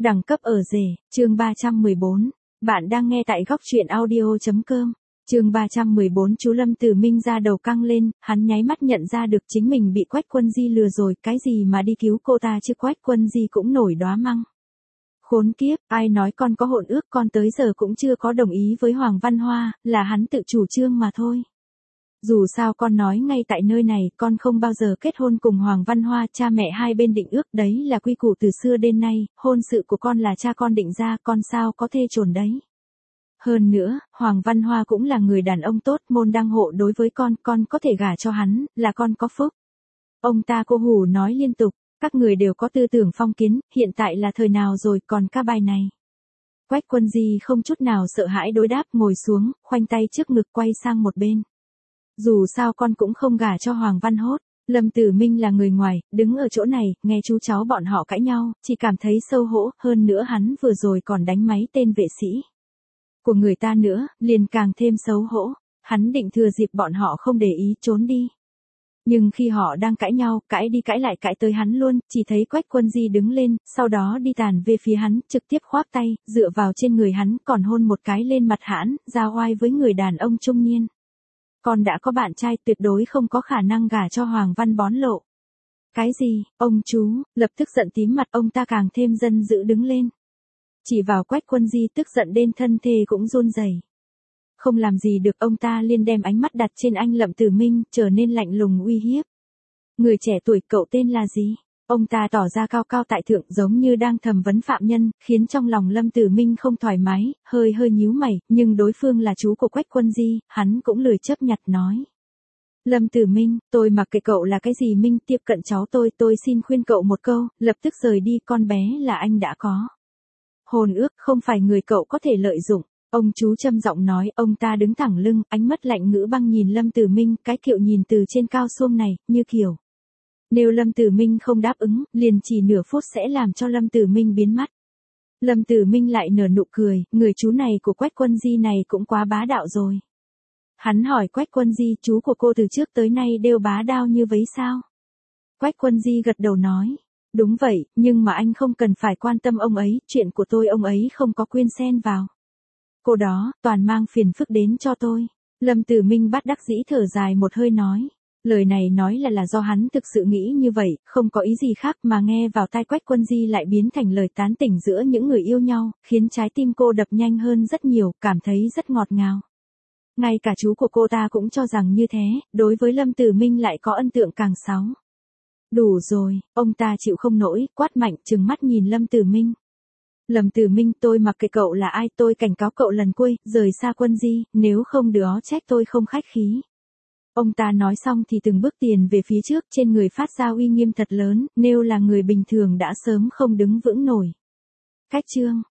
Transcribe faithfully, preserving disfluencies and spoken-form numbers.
Đẳng cấp ở rể, chương ba trăm mười bốn. Bạn đang nghe tại góc truyện audio chấm com. Chương ba trăm mười bốn. Chú Lâm Tử Minh ra đầu căng lên, hắn nháy mắt nhận ra được chính mình bị Quách Quân Di lừa rồi, cái gì mà đi cứu cô ta chứ. Quách Quân Di cũng nổi đóa măng. Khốn kiếp, ai nói con có hôn ước, con tới giờ cũng chưa có đồng ý với Hoàng Văn Hoa, là hắn tự chủ trương mà thôi. Dù sao con nói ngay tại nơi này, con không bao giờ kết hôn cùng Hoàng Văn Hoa, cha mẹ hai bên định ước, đấy là quy củ từ xưa đến nay, hôn sự của con là cha con định ra, con sao có thể chồn đấy. Hơn nữa, Hoàng Văn Hoa cũng là người đàn ông tốt, môn đăng hộ đối với con, con có thể gả cho hắn, là con có phúc. Ông ta cô hủ nói liên tục, các người đều có tư tưởng phong kiến, hiện tại là thời nào rồi, còn ca bài này. Quách Quân Di không chút nào sợ hãi đối đáp, ngồi xuống, khoanh tay trước ngực quay sang một bên. Dù sao con cũng không gả cho Hoàng Văn Hốt. Lâm Tử Minh là người ngoài, đứng ở chỗ này, nghe chú cháu bọn họ cãi nhau, chỉ cảm thấy xấu hổ, hơn nữa hắn vừa rồi còn đánh máy tên vệ sĩ của người ta nữa, liền càng thêm xấu hổ. Hắn định thừa dịp bọn họ không để ý trốn đi. Nhưng khi họ đang cãi nhau, cãi đi cãi lại cãi tới hắn luôn, chỉ thấy Quách Quân Di đứng lên, sau đó đi tàn về phía hắn, trực tiếp khoác tay, dựa vào trên người hắn, còn hôn một cái lên mặt hắn, ra oai với người đàn ông trung niên. Con đã có bạn trai, tuyệt đối không có khả năng gả cho Hoàng Văn bón lộ. Cái gì, ông chú, lập tức giận tím mặt, ông ta càng thêm dân dữ đứng lên. Chỉ vào Quách Quân Di, tức giận đến thân thể cũng run rẩy. Không làm gì được, ông ta liền đem ánh mắt đặt trên anh Lâm Tử Minh, trở nên lạnh lùng uy hiếp. Người trẻ tuổi, cậu tên là gì? Ông ta tỏ ra cao cao tại thượng, giống như đang thẩm vấn phạm nhân, khiến trong lòng Lâm Tử Minh không thoải mái, hơi hơi nhíu mày, nhưng đối phương là chú của Quách Quân Di, hắn cũng lười chấp nhặt nói. Lâm Tử Minh, tôi mặc kệ cậu là cái gì Minh, tiếp cận cháu tôi, tôi xin khuyên cậu một câu, lập tức rời đi, con bé là anh đã có hôn ước, không phải người cậu có thể lợi dụng. Ông chú trầm giọng nói, ông ta đứng thẳng lưng, ánh mắt lạnh ngữ băng nhìn Lâm Tử Minh, cái kiểu nhìn từ trên cao xuống này, như kiểu nếu Lâm Tử Minh không đáp ứng, liền chỉ nửa phút sẽ làm cho Lâm Tử Minh biến mất. Lâm Tử Minh lại nở nụ cười, người chú này của Quách Quân Di này cũng quá bá đạo rồi. Hắn hỏi Quách Quân Di, chú của cô từ trước tới nay đều bá đạo như vậy sao? Quách Quân Di gật đầu nói, đúng vậy, nhưng mà anh không cần phải quan tâm ông ấy, chuyện của tôi ông ấy không có quyên xen vào. Cô đó, toàn mang phiền phức đến cho tôi. Lâm Tử Minh bắt đắc dĩ thở dài một hơi nói. Lời này nói là là do hắn thực sự nghĩ như vậy, không có ý gì khác, mà nghe vào tai Quách Quân Di lại biến thành lời tán tỉnh giữa những người yêu nhau, khiến trái tim cô đập nhanh hơn rất nhiều, cảm thấy rất ngọt ngào. Ngay cả chú của cô ta cũng cho rằng như thế, đối với Lâm Tử Minh lại có ấn tượng càng sáu. Đủ rồi, ông ta chịu không nổi, quát mạnh, trừng mắt nhìn Lâm Tử Minh. Lâm Tử Minh, tôi mặc kệ cậu là ai, tôi cảnh cáo cậu lần cuối, rời xa Quân Di, nếu không đó trách tôi không khách khí. Ông ta nói xong thì từng bước tiền về phía trước, trên người phát ra uy nghiêm thật lớn, nếu là người bình thường đã sớm không đứng vững nổi. Cách chương,